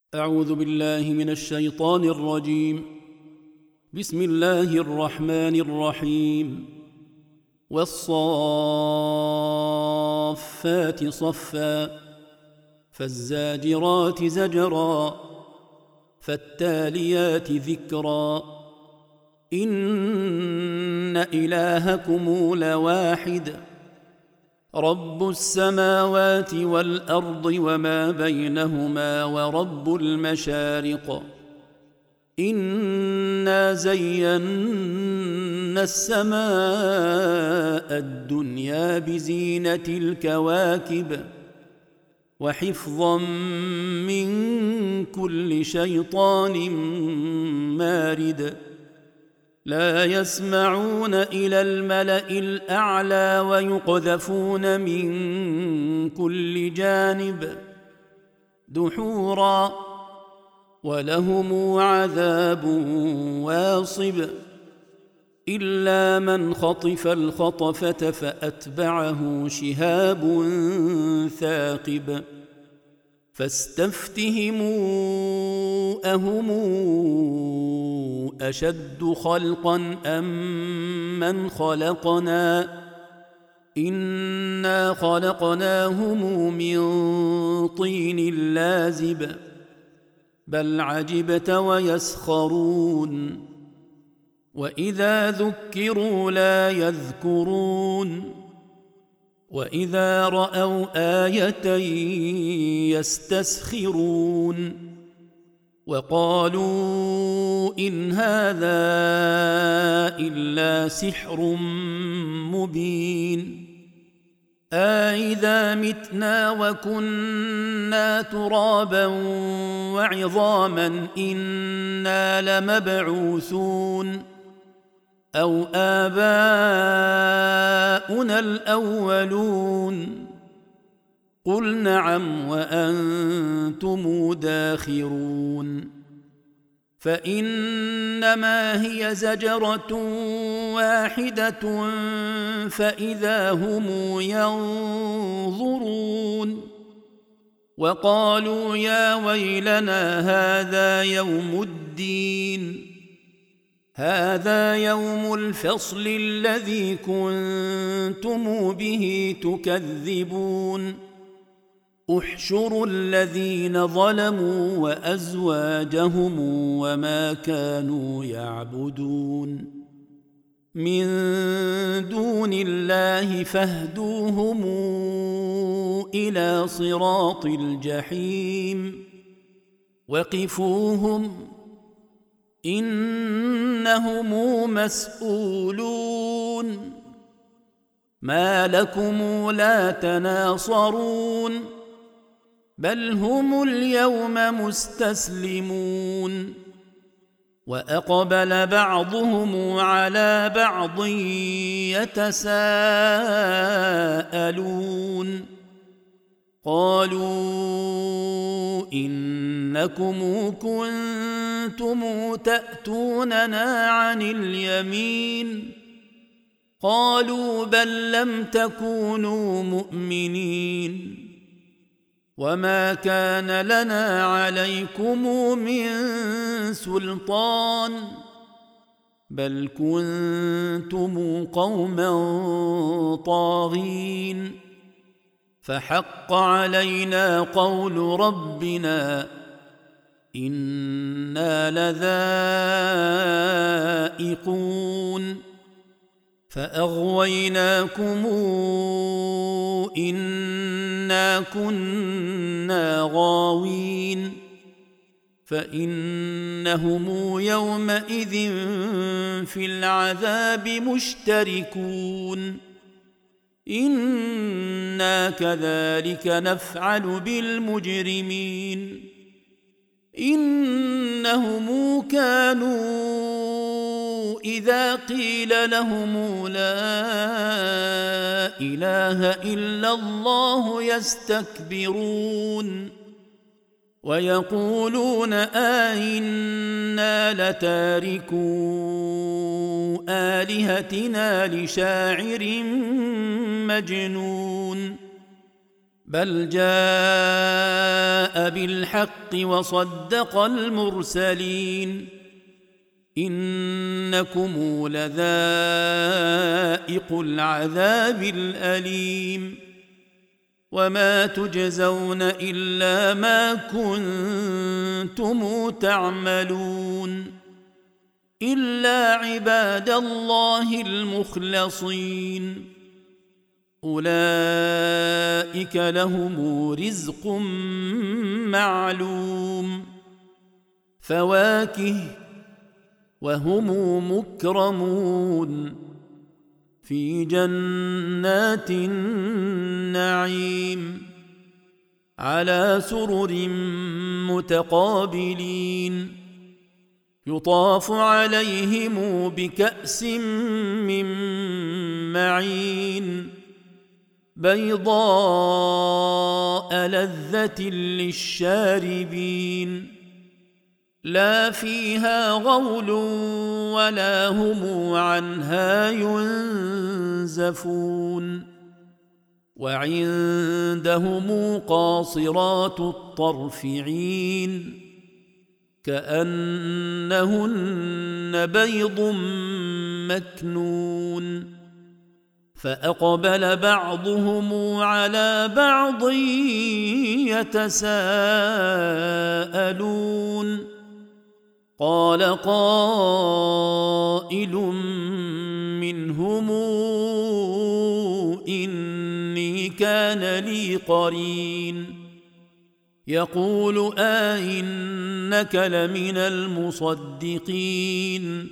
أعوذ بالله من الشيطان الرجيم. بسم الله الرحمن الرحيم. والصافات صفا فالزاجرات زجرا فالتاليات ذكرا إن إلهكم لواحد رب السماوات والأرض وما بينهما ورب المشارق إنا زينا السماء الدنيا بزينة الكواكب وحفظا من كل شيطان مارد لا يسمعون إلى الملأ الأعلى ويقذفون من كل جانب دحورا ولهم عذاب واصب إلا من خطف الخطفة فأتبعه شهاب ثاقب فاستفتهموا أهم أشد خلقا أم من خلقنا إنا خلقناهم من طين لازب بل عجبت ويسخرون وإذا ذكروا لا يذكرون وإذا رأوا آية يستسخرون وقالوا إن هذا إلا سحر مبين أإذا متنا وكنا ترابا وعظاما إنا لمبعوثون أو آباؤنا الأولون قل نعم وأنتم داخرون فإنما هي زجرة واحدة فإذا هم ينظرون وقالوا يا ويلنا هذا يوم الدين هذا يوم الفصل الذي كنتم به تكذبون احشروا الذين ظلموا وأزواجهم وما كانوا يعبدون من دون الله فاهدوهم إلى صراط الجحيم وقفوهم إنهم مسؤولون ما لكم لا تناصرون بل هم اليوم مستسلمون وأقبل بعضهم على بعض يتساءلون قالوا إنكم كنتم تأتوننا عن اليمين قالوا بل لم تكونوا مؤمنين وما كان لنا عليكم من سلطان بل كنتم قوما طاغين فحق علينا قول ربنا إنا لذائقون فأغويناكم إنا كنا غاوين فإنهم يومئذ في العذاب مشتركون إنا كذلك نفعل بالمجرمين إنهم كانوا إذا قيل لهم لا إله إلا الله يستكبرون ويقولون أئنا لتاركو آلهتنا لشاعر مجنون بل جاء بالحق وصدق المرسلين إنكم لذائق العذاب الأليم وما تجزون إلا ما كنتم تعملون إلا عباد الله المخلصين أولئك لهم رزق معلوم فواكه وهم مكرمون في جنات النعيم على سرر متقابلين يطاف عليهم بكأس من معين بيضاء لذة للشاربين لا فيها غول ولا هم عنها ينزفون وعندهم قاصرات الطرف عين كأنهن بيض مكنون فأقبل بعضهم على بعض يتساءلون قال قائل منهم إني كان لي قرين يقول أئنك لمن المصدقين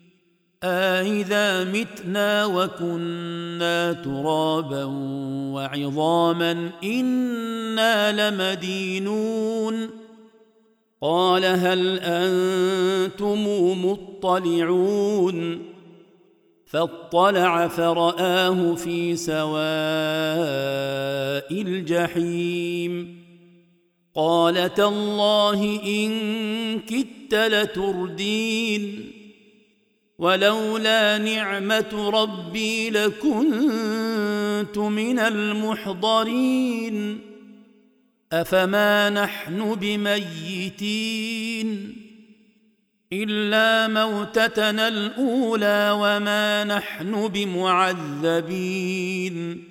أإذا متنا وكنا ترابا وعظاما إنا لمدينون قال هل أنتم مطلعون فاطلع فرآه في سواء الجحيم قال تالله إن كدت لتردين ولولا نعمة ربي لكنت من المحضرين أفما نحن بميتين إلا موتتنا الأولى وما نحن بمعذبين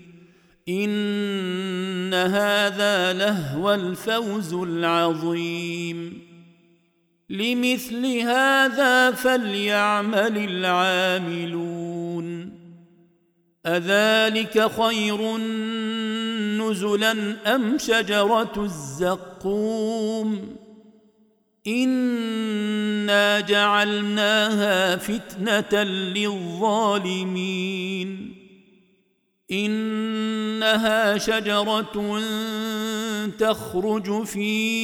إن هذا لهو الفوز العظيم لمثل هذا فليعمل العاملون أذلك خير نزلا أم شجرة الزقوم إنا جعلناها فتنة للظالمين إنها شجرة تخرج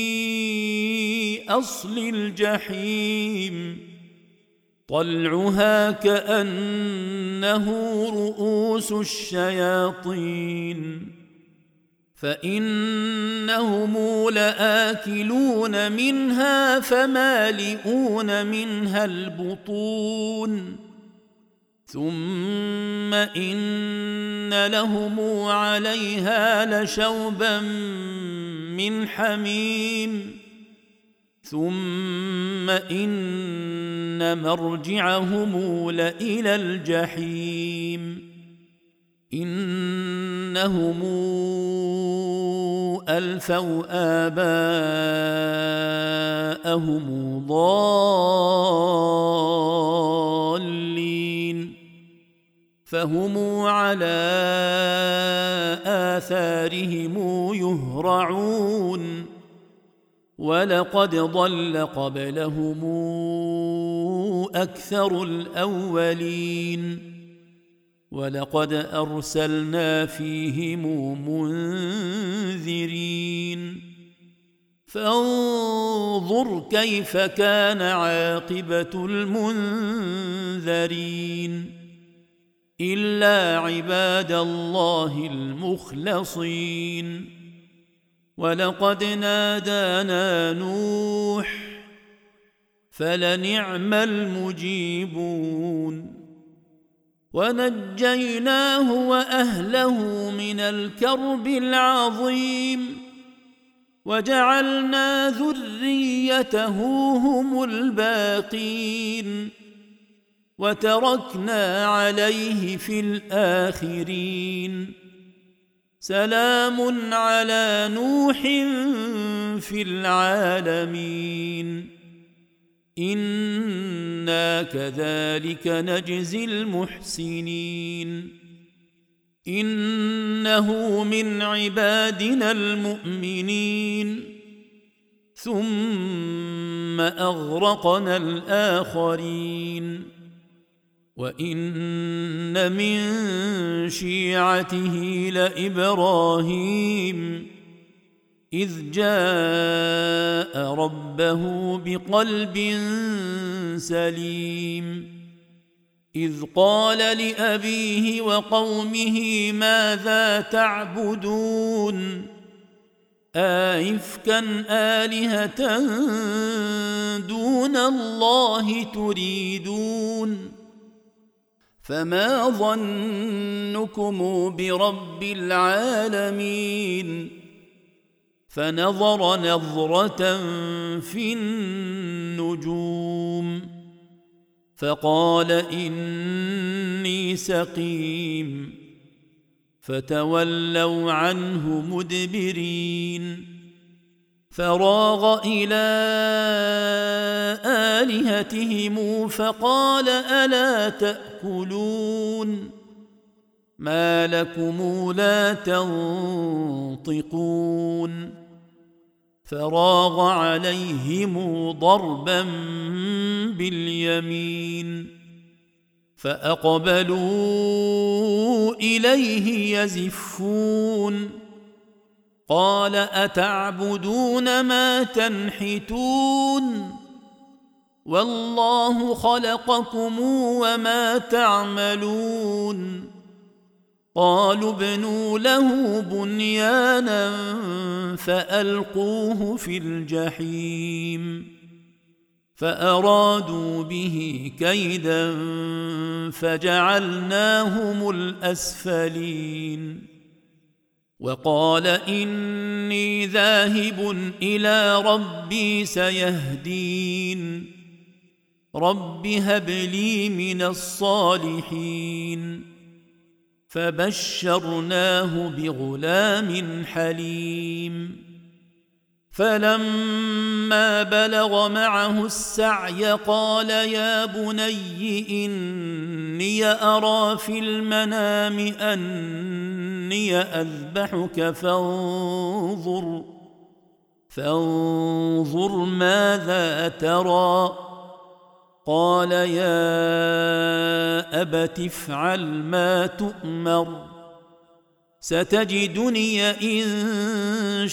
في أصل الجحيم طلعها كأنه رؤوس الشياطين فإنهم لآكلون منها فمالئون منها البطون ثم إن لهم عليها لشوبا من حميم ثم إن مرجعهم لإلى الجحيم إنهم ألفوا آباءهم ضالين فهم على آثارهم يهرعون ولقد ضل قبلهم أكثر الأولين ولقد أرسلنا فيهم منذرين فانظر كيف كان عاقبة المنذرين إلا عباد الله المخلصين ولقد نادانا نوح فلنعم المجيبون ونجيناه وأهله من الكرب العظيم وجعلنا ذريته هم الباقين وتركنا عليه في الآخرين سلام على نوح في العالمين إنا كذلك نجزي المحسنين إنه من عبادنا المؤمنين ثم أغرقنا الآخرين وإن من شيعته لإبراهيم إذ جاء ربه بقلب سليم إذ قال لأبيه وقومه ماذا تعبدون أئفكا آلهة دون الله تريدون فما ظنكم برب العالمين فنظر نظرة في النجوم فقال إني سقيم فتولوا عنه مدبرين فراغ إلى آلهتهم فقال ألا تأكلون ما لكم لا تنطقون فراغ عليهم ضربا باليمين فأقبلوا إليه يزفون قال أتعبدون ما تنحتون والله خلقكم وما تعملون قالوا ابنوا له بنيانا فألقوه في الجحيم فأرادوا به كيدا فجعلناهم الأسفلين وقال إني ذاهب إلى ربي سيهدين رب هب لي من الصالحين فبشرناه بغلام حليم فلما بلغ معه السعي قال يا بني إني أرى في المنام أني أذبحك فانظر ماذا ترى قال يا أبت افعل ما تؤمر ستجدني إن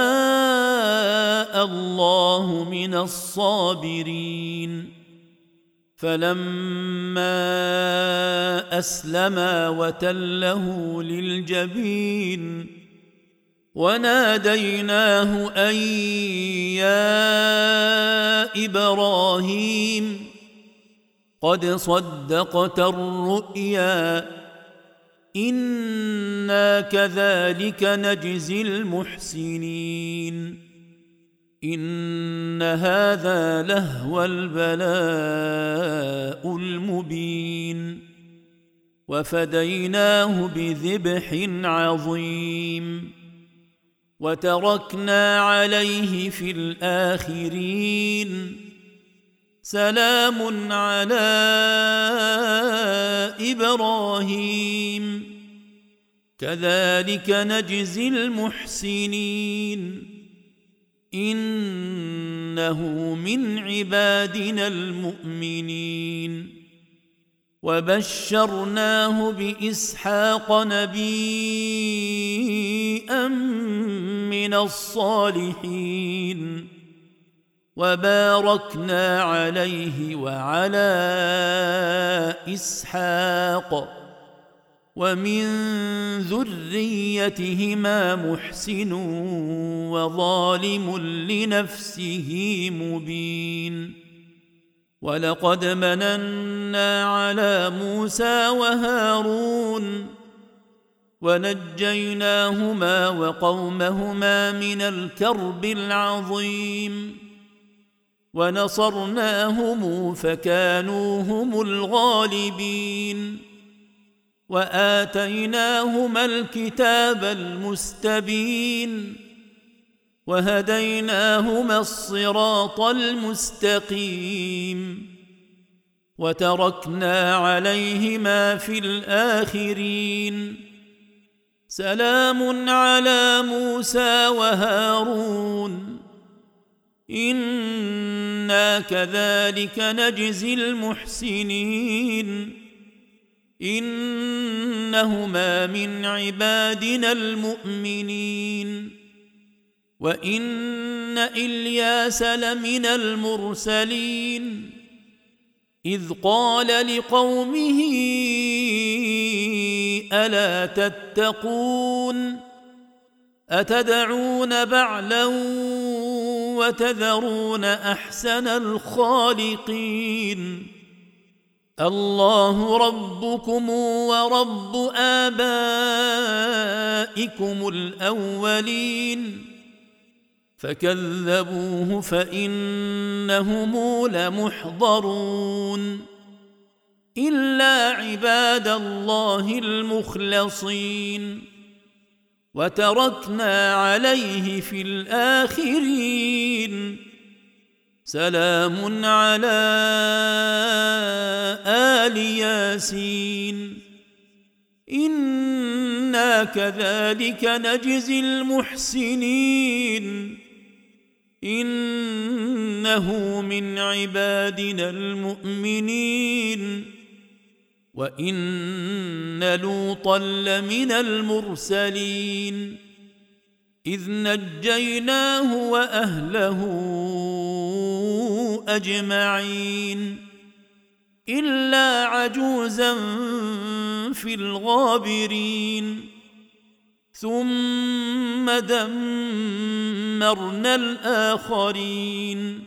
شاء الله من الصابرين فلما أسلما وتله للجبين وناديناه أن يا إبراهيم قد صدقت الرؤيا إنا كذلك نجزي المحسنين إن هذا لهو البلاء المبين وفديناه بذبح عظيم وتركنا عليه في الآخرين سلام على إبراهيم كذلك نجزي المحسنين إنه من عبادنا المؤمنين وبشرناه بإسحاق نبيا من الصالحين وباركنا عليه وعلى إسحاق ومن ذريتهما محسن وظالم لنفسه مبين ولقد مننا على موسى وهارون ونجيناهما وقومهما من الكرب العظيم ونصرناهم فكانوا هم الغالبين وآتيناهما الكتاب المستبين وهديناهما الصراط المستقيم وتركنا عليهما في الآخرين سلام على موسى وهارون إنا كذلك نجزي المحسنين إنهما من عبادنا المؤمنين وإن إلياس لمن المرسلين إذ قال لقومه ألا تتقون أتدعون بعلا وتذرون أحسن الخالقين الله ربكم ورب آبائكم الأولين فكذبوه فإنهم لمحضرون إلا عباد الله المخلصين وتركنا عليه في الآخرين سلام على آل ياسين إنا كذلك نجزي المحسنين إنه من عبادنا المؤمنين وإن لوطا لمن المرسلين إذ نجيناه وأهله أجمعين إلا عجوزا في الغابرين ثم دمرنا الآخرين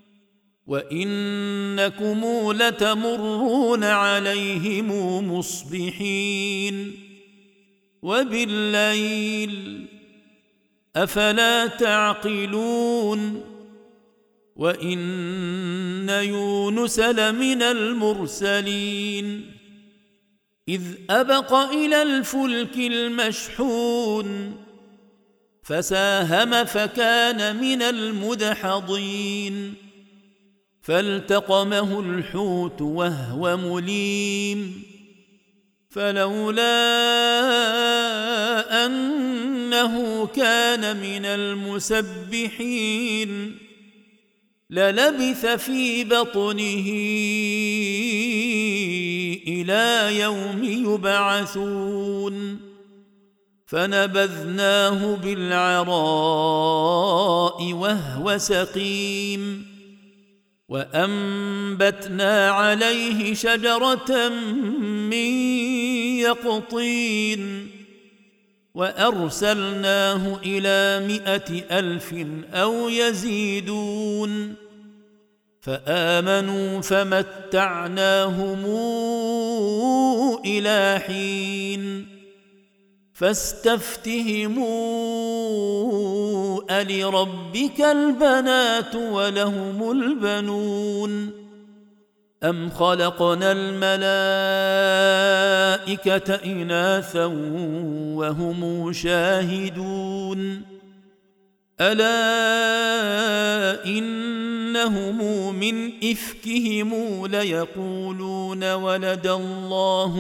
وإنكم لتمرون عليهم مصبحين وبالليل أفلا تعقلون وإن يونس لمن المرسلين إذ أبق إلى الفلك المشحون فساهم فكان من المدحضين فالتقمه الحوت وهو مليم فلولا أنه كان من المسبحين للبث في بطنه إلى يوم يبعثون فنبذناه بالعراء وهو سقيم وأنبتنا عليه شجرة من يقطين وأرسلناه إلى 100,000 أو يزيدون فآمنوا فمتعناهم إلى حين فاستفتهموا ألربك البنات ولهم البنون أم خلقنا الملائكة إناثا وهم شاهدون ألا إنهم من إفكهم ليقولون ولد الله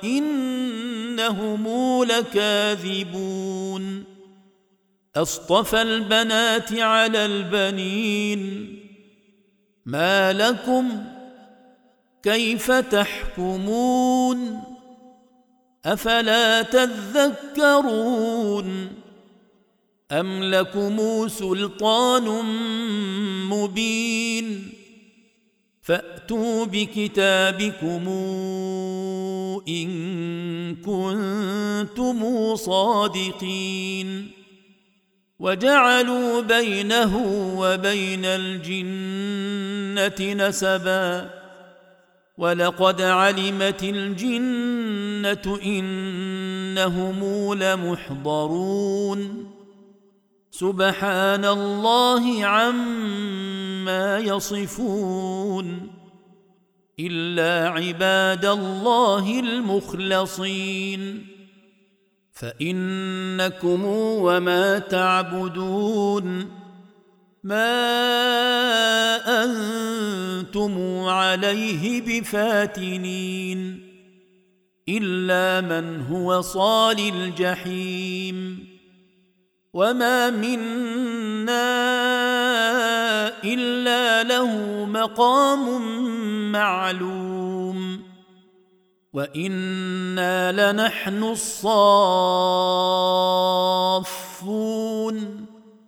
وإنهم لكاذبون أصطفى البنات على البنين ما لكم كيف تحكمون أفلا تذكرون أم لكم سلطان مبين فأتوا بكتابكم إن كنتم صادقين وجعلوا بينه وبين الجنة نسبا ولقد علمت الجنة إنهم لمحضرون سبحان الله عما يصفون إلا عباد الله المخلصين فإنكم وما تعبدون ما أنتم عليه بفاتنين إلا من هو صال الجحيم وما منا إلا له مقام معلوم وإنا لنحن الصافون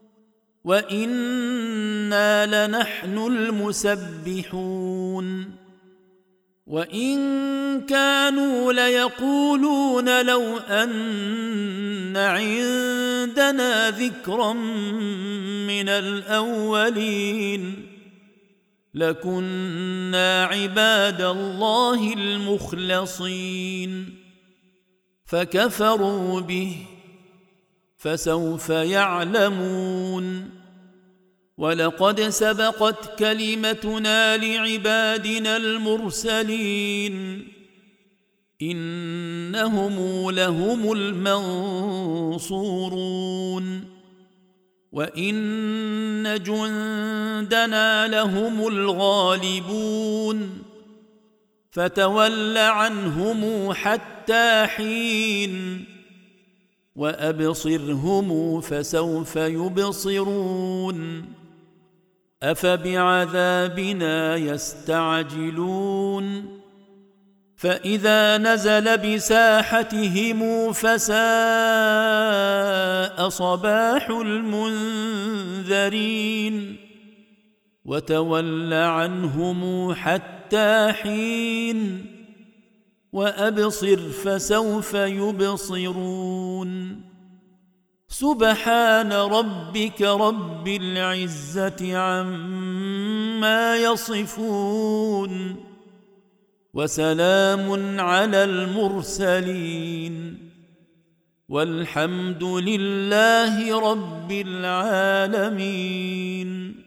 وإنا لنحن المسبحون وإن كانوا ليقولون لو أن عندنا ذكرا من الأولين لكنا عباد الله المخلصين فكفروا به فسوف يعلمون ولقد سبقت كلمتنا لعبادنا المرسلين إنهم لهم المنصورون وإن جندنا لهم الغالبون فتول عنهم حتى حين وأبصرهم فسوف يبصرون أفبعذابنا يستعجلون فإذا نزل بساحتهم فساء صباح المنذرين وتول عنهم حتى حين وأبصر فسوف يبصرون سبحان ربك رب العزة عما يصفون وسلام على المرسلين والحمد لله رب العالمين.